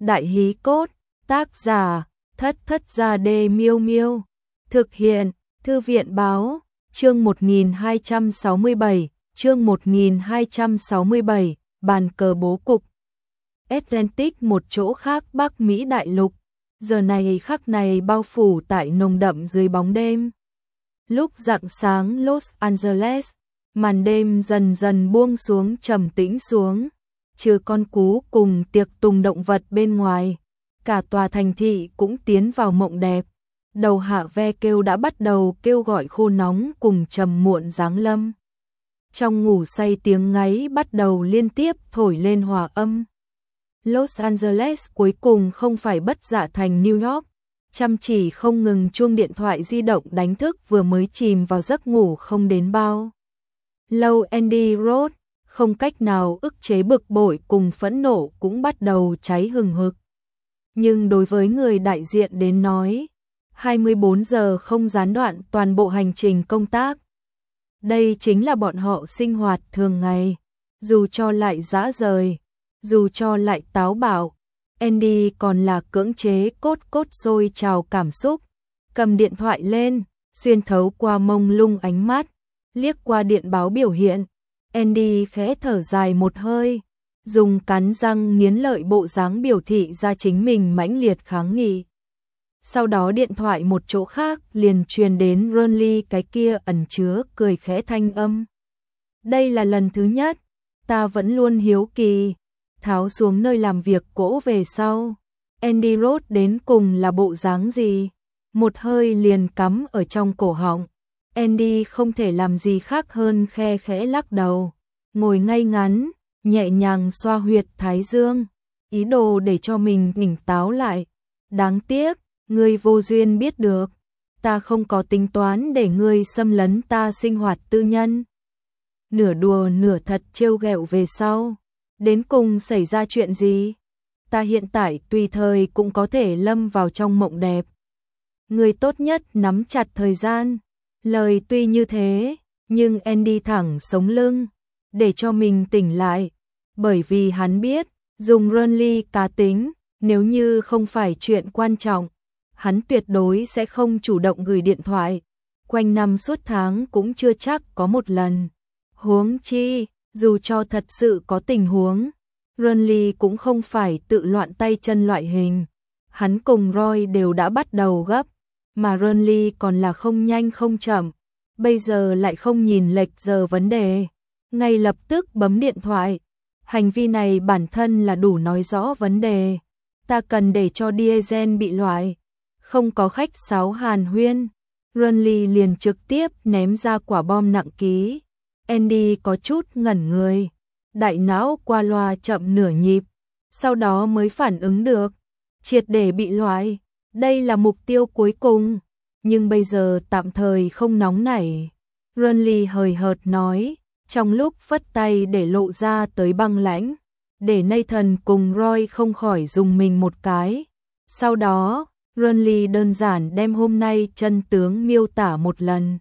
Đại hí cốt, tác giả, Thất Thất Gia Đê Miêu Miêu. Thực hiện, Thư viện báo, chương 1267, chương 1267, bàn cờ bố cục. Atlantic, một chỗ khác Bắc Mỹ đại lục, giờ này khắc này bao phủ tại nồng đậm dưới bóng đêm. Lúc rạng sáng Los Angeles, màn đêm dần dần buông xuống, trầm tĩnh xuống, trừ con cú cùng tiệc tùng động vật bên ngoài, cả tòa thành thị cũng tiến vào mộng đẹp. Đầu hạ ve kêu đã bắt đầu kêu gọi khô nóng cùng trầm muộn giáng lâm. Trong ngủ say tiếng ngáy bắt đầu liên tiếp thổi lên hòa âm. Los Angeles cuối cùng không phải bất dạ thành New York, chăm chỉ không ngừng chuông điện thoại di động đánh thức vừa mới chìm vào giấc ngủ không đến bao lâu Andy Roth, không cách nào ức chế bực bội cùng phẫn nộ cũng bắt đầu cháy hừng hực. Nhưng đối với người đại diện đến nói, 24 giờ không gián đoạn toàn bộ hành trình công tác. Đây chính là bọn họ sinh hoạt thường ngày, dù cho lại dã rời, dù cho lại táo bạo, Andy còn là cưỡng chế cốt sôi trào cảm xúc, cầm điện thoại lên, xuyên thấu qua mông lung ánh mắt, liếc qua điện báo biểu hiện, Andy khẽ thở dài một hơi, dùng cắn răng nghiến lợi bộ dáng biểu thị ra chính mình mãnh liệt kháng nghị. Sau đó điện thoại một chỗ khác liền truyền đến Ronly cái kia ẩn chứa cười khẽ thanh âm. Đây là lần thứ nhất, ta vẫn luôn hiếu kỳ. Tháo xuống nơi làm việc cỗ về sau, Andy Roth đến cùng là bộ dáng gì? Một hơi liền cắm ở trong cổ họng. Andy không thể làm gì khác hơn khe khẽ lắc đầu, ngồi ngay ngắn, nhẹ nhàng xoa huyệt thái dương, ý đồ để cho mình tỉnh táo lại. Đáng tiếc, ngươi vô duyên biết được, ta không có tính toán để ngươi xâm lấn ta sinh hoạt tư nhân. Nửa đùa nửa thật trêu ghẹo về sau. Đến cùng xảy ra chuyện gì? Ta hiện tại tùy thời cũng có thể lâm vào trong mộng đẹp. Người tốt nhất nắm chặt thời gian. Lời tuy như thế, nhưng Andy thẳng sống lưng, để cho mình tỉnh lại. Bởi vì hắn biết, dùng Ronly cá tính, nếu như không phải chuyện quan trọng, hắn tuyệt đối sẽ không chủ động gửi điện thoại. Quanh năm suốt tháng cũng chưa chắc có một lần. Huống chi, dù cho thật sự có tình huống, Ronly cũng không phải tự loạn tay chân loại hình. Hắn cùng Roy đều đã bắt đầu gấp, mà Ronly còn là không nhanh không chậm, bây giờ lại không nhìn lệch giờ vấn đề, ngay lập tức bấm điện thoại. Hành vi này bản thân là đủ nói rõ vấn đề. Ta cần để cho Diesel bị loại, không có khách sáo hàn huyên. Ronly liền trực tiếp ném ra quả bom nặng ký. Andy có chút ngẩn người, đại não qua loa chậm nửa nhịp, sau đó mới phản ứng được, triệt để bị loại, đây là mục tiêu cuối cùng, nhưng bây giờ tạm thời không nóng nảy. Ronly hời hợt nói, trong lúc phất tay để lộ ra tới băng lãnh, để Nathan cùng Roy không khỏi dùng mình một cái. Sau đó, Ronly đơn giản đem hôm nay chân tướng miêu tả một lần.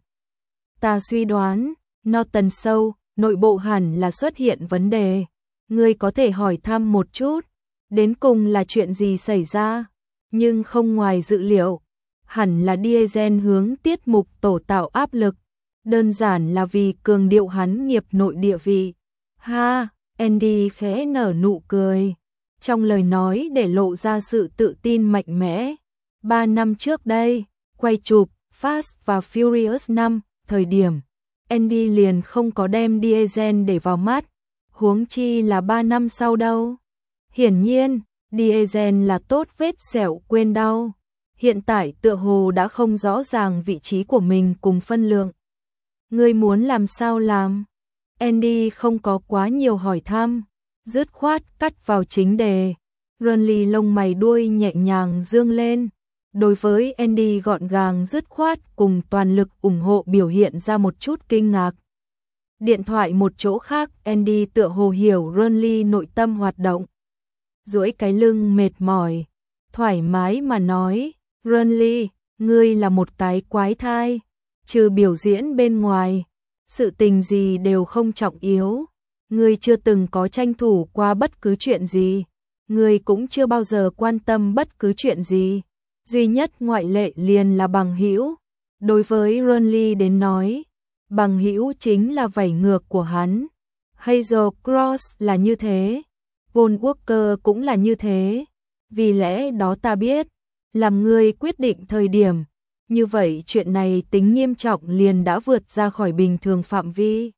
Ta suy đoán, Norton Show, nội bộ hẳn là xuất hiện vấn đề. Ngươi có thể hỏi thăm một chút, đến cùng là chuyện gì xảy ra? Nhưng không ngoài dự liệu, hẳn là Diesel hướng tiết mục tổ tạo áp lực, đơn giản là vì cường điệu hắn nghiệp nội địa vị. Ha, Andy khẽ nở nụ cười, trong lời nói để lộ ra sự tự tin mạnh mẽ. 3 năm trước đây, quay chụp Fast và Furious 5, thời điểm Andy liền không có đem Diesel để vào mắt, huống chi là 3 năm sau đâu. Hiển nhiên, Diesel là tốt vết sẹo quên đau, hiện tại tựa hồ đã không rõ ràng vị trí của mình cùng phân lượng. Ngươi muốn làm sao làm? Andy không có quá nhiều hỏi thăm, dứt khoát cắt vào chính đề. Ronly lông mày đuôi nhẹ nhàng dương lên. Đối với Andy gọn gàng dứt khoát cùng toàn lực ủng hộ biểu hiện ra một chút kinh ngạc. Điện thoại một chỗ khác, Andy tựa hồ hiểu Ronly nội tâm hoạt động. Duỗi cái lưng mệt mỏi, thoải mái mà nói, Ronly, ngươi là một cái quái thai, trừ biểu diễn bên ngoài, sự tình gì đều không trọng yếu, ngươi chưa từng có tranh thủ qua bất cứ chuyện gì. Ngươi cũng chưa bao giờ quan tâm bất cứ chuyện gì. Duy nhất ngoại lệ liền là bằng hữu. Đối với Renly đến nói, bằng hữu chính là vảy ngược của hắn. Hazel Cross là như thế, Paul Walker cũng là như thế. Vì lẽ đó ta biết, làm ngươi quyết định thời điểm, như vậy chuyện này tính nghiêm trọng liền đã vượt ra khỏi bình thường phạm vi.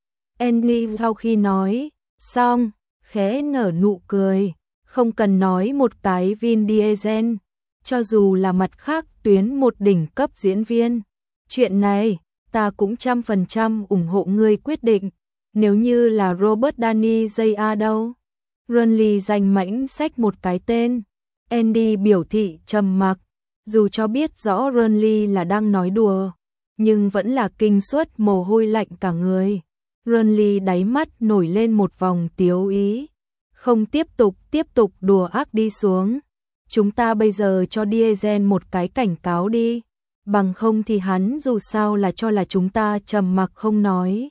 Annie sau khi nói xong, khẽ nở nụ cười, không cần nói một cái Vin Diesel, cho dù là mặt khác tuyến một đỉnh cấp diễn viên. Chuyện này, ta cũng 100% ủng hộ ngươi quyết định. Nếu như là Robert Downey Jr. đâu? Renly danh mãnh xách một cái tên. Andy biểu thị trầm mặc, dù cho biết rõ Renly là đang nói đùa, nhưng vẫn là kinh suất mồ hôi lạnh cả người. Renly đáy mắt nổi lên một vòng tiếu ý. Không tiếp tục đùa ác đi xuống. Chúng ta bây giờ cho Diesel một cái cảnh cáo đi. Bằng không thì hắn dù sao là cho là chúng ta trầm mặc không nói.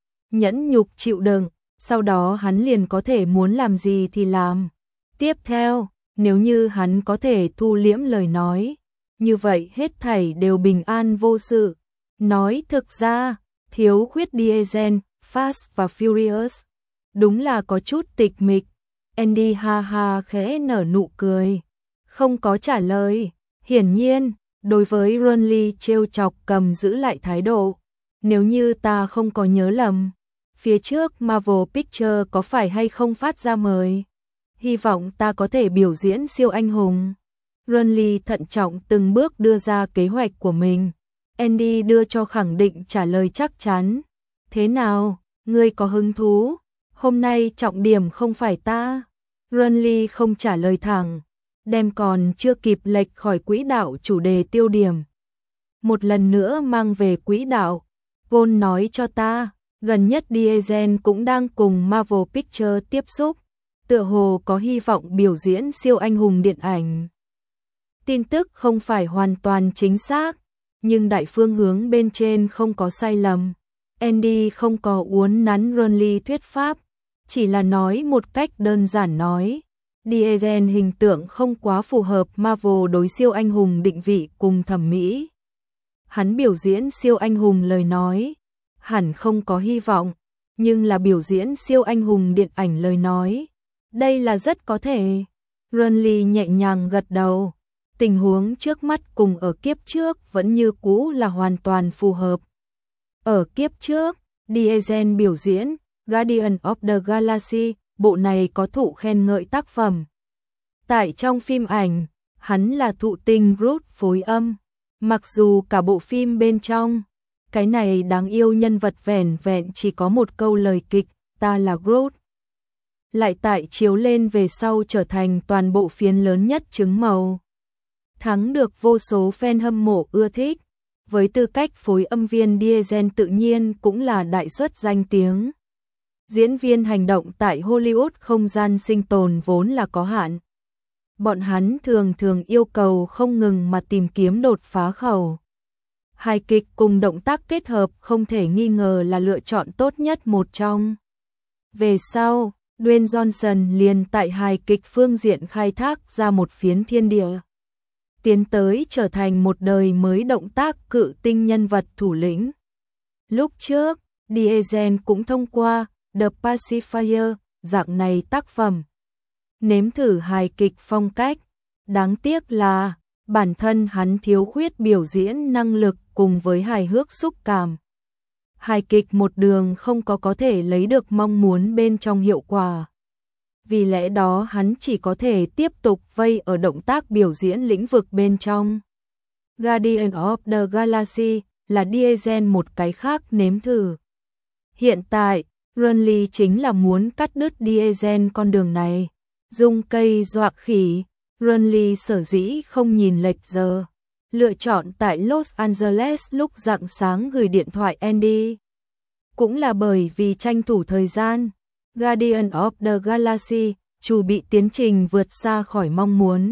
Nhẫn nhục chịu đựng, sau đó hắn liền có thể muốn làm gì thì làm. Tiếp theo, nếu như hắn có thể thu liễm lời nói, như vậy hết thảy đều bình an vô sự. Nói thực ra, thiếu khuyết Diesel, Fast và Furious, đúng là có chút tịch mịch. Andy ha ha khẽ nở nụ cười, không có trả lời. Hiển nhiên, đối với Renly trêu chọc cầm giữ lại thái độ. Nếu như ta không có nhớ lầm, phía trước Marvel Pictures có phải hay không phát ra mời? Hy vọng ta có thể biểu diễn siêu anh hùng. Renly thận trọng từng bước đưa ra kế hoạch của mình. Andy đưa cho khẳng định trả lời chắc chắn. Thế nào, ngươi có hứng thú? Hôm nay trọng điểm không phải ta. Renly không trả lời thẳng, đem còn chưa kịp lệch khỏi quỹ đạo chủ đề tiêu điểm. Một lần nữa mang về quỹ đạo. Paul nói cho ta, gần nhất Diesel cũng đang cùng Marvel Pictures tiếp xúc, tựa hồ có hy vọng biểu diễn siêu anh hùng điện ảnh. Tin tức không phải hoàn toàn chính xác, nhưng đại phương hướng bên trên không có sai lầm. Andy không có uốn nắn Renly thuyết pháp, chỉ là nói một cách đơn giản nói. Diesel hình tượng không quá phù hợp Marvel đối siêu anh hùng định vị cùng thẩm mỹ. Hắn biểu diễn siêu anh hùng lời nói, hẳn không có hy vọng, nhưng là biểu diễn siêu anh hùng điện ảnh lời nói, đây là rất có thể. Renly nhẹ nhàng gật đầu, tình huống trước mắt cùng ở kiếp trước vẫn như cũ là hoàn toàn phù hợp. Ở kiếp trước, Diesel biểu diễn Guardian of the Galaxy, bộ này có thụ khen ngợi tác phẩm. Tại trong phim ảnh, hắn là thụ tinh Groot phối âm. Mặc dù cả bộ phim bên trong, cái này đáng yêu nhân vật vẻn vẹn chỉ có một câu lời kịch, ta là Groot. Lại tại chiếu lên về sau trở thành toàn bộ phiến lớn nhất chứng màu. Thắng được vô số fan hâm mộ ưa thích. Với tư cách phối âm viên Diesel tự nhiên cũng là đại suất danh tiếng. Diễn viên hành động tại Hollywood không gian sinh tồn vốn là có hạn. Bọn hắn thường yêu cầu không ngừng mà tìm kiếm đột phá khẩu. Hài kịch cùng động tác kết hợp không thể nghi ngờ là lựa chọn tốt nhất một trong. Về sau, Dwayne Johnson liền tại hài kịch phương diện khai thác ra một phiến thiên địa. Tiến tới trở thành một đời mới động tác cự tinh nhân vật thủ lĩnh. Lúc trước, Diesel cũng thông qua The Pacifier, dạng này tác phẩm. Nếm thử hài kịch phong cách. Đáng tiếc là, bản thân hắn thiếu khuyết biểu diễn năng lực cùng với hài hước xúc cảm. Hài kịch một đường không có thể lấy được mong muốn bên trong hiệu quả. Vì lẽ đó hắn chỉ có thể tiếp tục vây ở động tác biểu diễn lĩnh vực bên trong. Guardian of the Galaxy là Diesel một cái khác nếm thử. Hiện tại, Renly chính là muốn cắt đứt Diesel con đường này. Dùng cây dọa khỉ, Renly sở dĩ không nhìn lệch giờ. Lựa chọn tại Los Angeles lúc rạng sáng gửi điện thoại Andy. Cũng là bởi vì tranh thủ thời gian. Guardian of the Galaxy chuẩn bị tiến trình vượt xa khỏi mong muốn.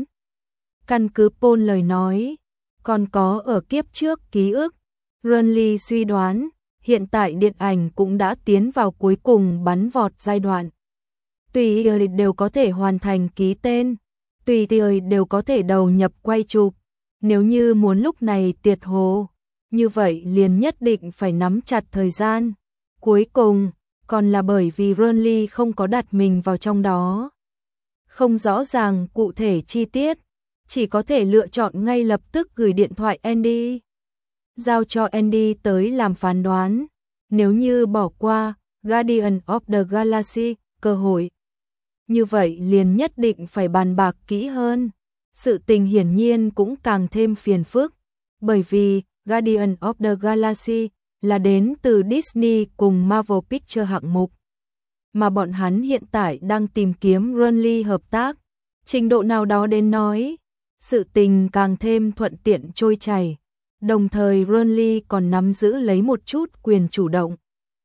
Căn cứ Paul lời nói, còn có ở kiếp trước ký ức, Renly suy đoán, hiện tại điện ảnh cũng đã tiến vào cuối cùng bắn vọt giai đoạn. tùy thời đều có thể hoàn thành ký tên, tùy thời đều có thể đầu nhập quay chụp. Nếu như muốn lúc này tiệt hồ, như vậy liền nhất định phải nắm chặt thời gian. Cuối cùng, còn là bởi vì Renly không có đặt mình vào trong đó. Không rõ ràng cụ thể chi tiết, chỉ có thể lựa chọn ngay lập tức gửi điện thoại Andy. Giao cho Andy tới làm phán đoán. Nếu như bỏ qua Guardian of the Galaxy cơ hội, như vậy liền nhất định phải bàn bạc kỹ hơn. Sự tình hiển nhiên cũng càng thêm phiền phức, bởi vì Guardian of the Galaxy là đến từ Disney cùng Marvel Pictures hạng mục, mà bọn hắn hiện tại đang tìm kiếm Renly hợp tác. Trình độ nào đó đến nói, sự tình càng thêm thuận tiện trôi chảy, đồng thời Renly còn nắm giữ lấy một chút quyền chủ động.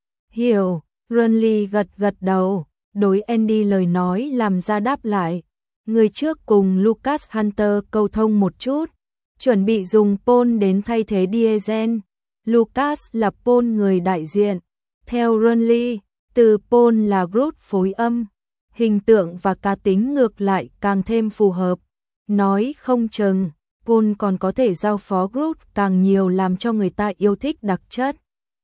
Hiểu, Renly gật gật đầu, đối Andy lời nói làm ra đáp lại. Người trước cùng Lucas Hunter câu thông một chút, chuẩn bị dùng Paul đến thay thế Diesel. Lucas là Paul người đại diện. Theo Renly, từ Paul là Groot phối âm, hình tượng và cá tính ngược lại càng thêm phù hợp. Nói không chừng, Paul còn có thể giao phó Groot càng nhiều làm cho người ta yêu thích đặc chất.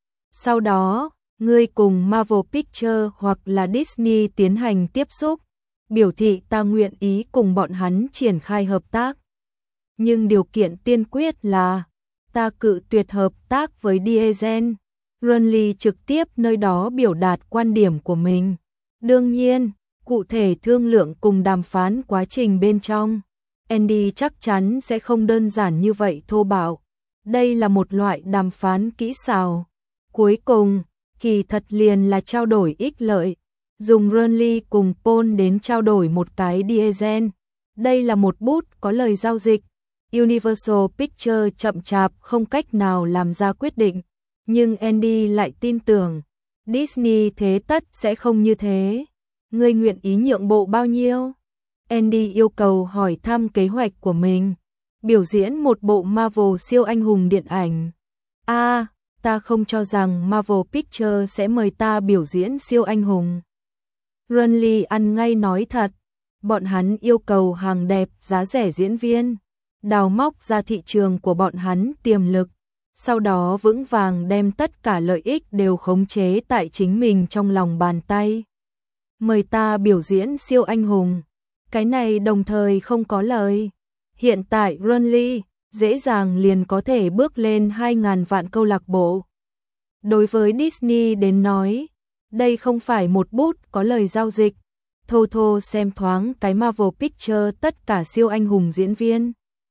Sau đó, ngươi cùng Marvel Pictures hoặc là Disney tiến hành tiếp xúc, biểu thị ta nguyện ý cùng bọn hắn triển khai hợp tác. Nhưng điều kiện tiên quyết là ta cự tuyệt hợp tác với Diesel. Renly trực tiếp nơi đó biểu đạt quan điểm của mình. Đương nhiên, cụ thể thương lượng cùng đàm phán quá trình bên trong, Andy chắc chắn sẽ không đơn giản như vậy thô bạo. Đây là một loại đàm phán kỹ xảo. Cuối cùng, kỳ thật liền là trao đổi ích lợi. Dùng Renly cùng Paul đến trao đổi một cái Diesel. Đây là một bút có lời giao dịch. Universal Pictures chậm chạp không cách nào làm ra quyết định, nhưng Andy lại tin tưởng Disney thế tất sẽ không như thế. Ngươi nguyện ý nhượng bộ bao nhiêu? Andy yêu cầu hỏi thăm kế hoạch của mình. Biểu diễn một bộ Marvel siêu anh hùng điện ảnh. Ta không cho rằng Marvel Pictures sẽ mời ta biểu diễn siêu anh hùng. Renly ăn ngay nói thật. Bọn hắn yêu cầu hàng đẹp, giá rẻ diễn viên, đào móc ra thị trường của bọn hắn tiềm lực, sau đó vững vàng đem tất cả lợi ích đều khống chế tại chính mình trong lòng bàn tay. Mời ta biểu diễn siêu anh hùng, cái này đồng thời không có lời. Hiện tại Renly dễ dàng liền có thể bước lên 2.000 vạn câu lạc bộ. Đối với Disney đến nói, đây không phải một bút có lời giao dịch. Thô xem thoáng cái Marvel Pictures tất cả siêu anh hùng diễn viên.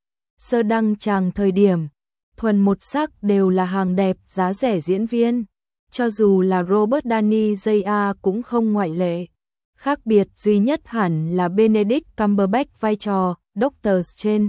Sơ đăng tràng thời điểm, thuần một sắc đều là hàng đẹp, giá rẻ diễn viên. Cho dù là Robert Downey Jr. cũng không ngoại lệ. Khác biệt duy nhất hẳn là Benedict Cumberbatch vai trò Doctor Strange.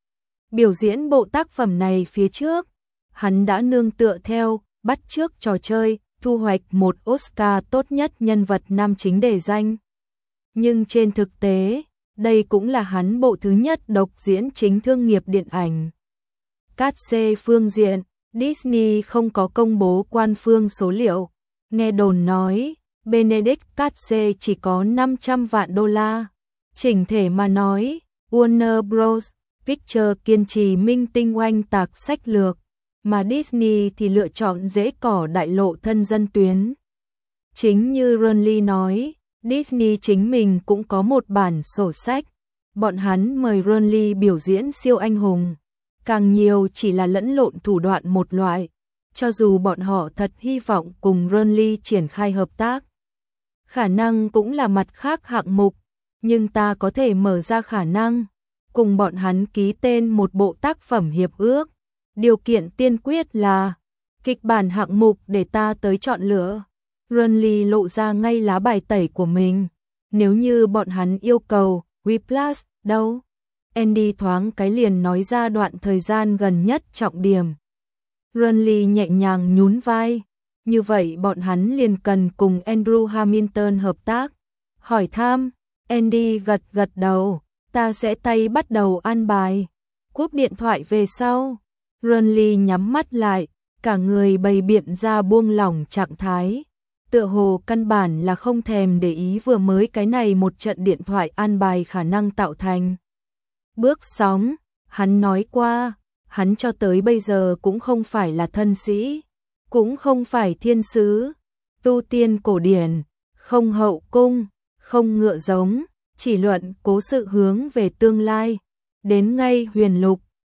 Biểu diễn bộ tác phẩm này phía trước, hắn đã nương tựa theo, bắt chước trò chơi, thu hoạch một Oscar tốt nhất nhân vật nam chính để danh. Nhưng trên thực tế, đây cũng là hắn bộ thứ nhất độc diễn chính thương nghiệp điện ảnh. Cát xê phương diện, Disney không có công bố quan phương số liệu. Nghe đồn nói, Benedict cát xê chỉ có 500 vạn đô la. Chỉnh thể mà nói, Warner Bros. Pictures kiên trì minh tinh oanh tạc sách lược, mà Disney thì lựa chọn dễ cỏ đại lộ thân dân tuyến. Chính như Renly nói, Disney chính mình cũng có một bản sổ sách. Bọn hắn mời Renly biểu diễn siêu anh hùng, càng nhiều chỉ là lẫn lộn thủ đoạn một loại. Cho dù bọn họ thật hy vọng cùng Renly triển khai hợp tác, khả năng cũng là mặt khác hạng mục, nhưng ta có thể mở ra khả năng cùng bọn hắn ký tên một bộ tác phẩm hiệp ước. Điều kiện tiên quyết là kịch bản hạng mục để ta tới chọn lựa. Renly lộ ra ngay lá bài tẩy của mình. Nếu như bọn hắn yêu cầu Whiplash đâu? Andy thoáng cái liền nói ra đoạn thời gian gần nhất trọng điểm. Renly nhẹ nhàng nhún vai. Như vậy bọn hắn liền cần cùng Andrew Hamilton hợp tác. Hỏi thăm, Andy gật gật đầu. Ta sẽ tay bắt đầu an bài. Cúp điện thoại về sau, Renly nhắm mắt lại, cả người bày biện ra buông lỏng trạng thái. tựa hồ căn bản là không thèm để ý vừa mới cái này một trận điện thoại an bài khả năng tạo thành bước sóng. Hắn nói qua, hắn cho tới bây giờ cũng không phải là thân sĩ, cũng không phải thiên sứ, tu tiên cổ điển, không hậu cung, không ngựa giống, chỉ luận cố sự hướng về tương lai. Đến ngay huyền lục,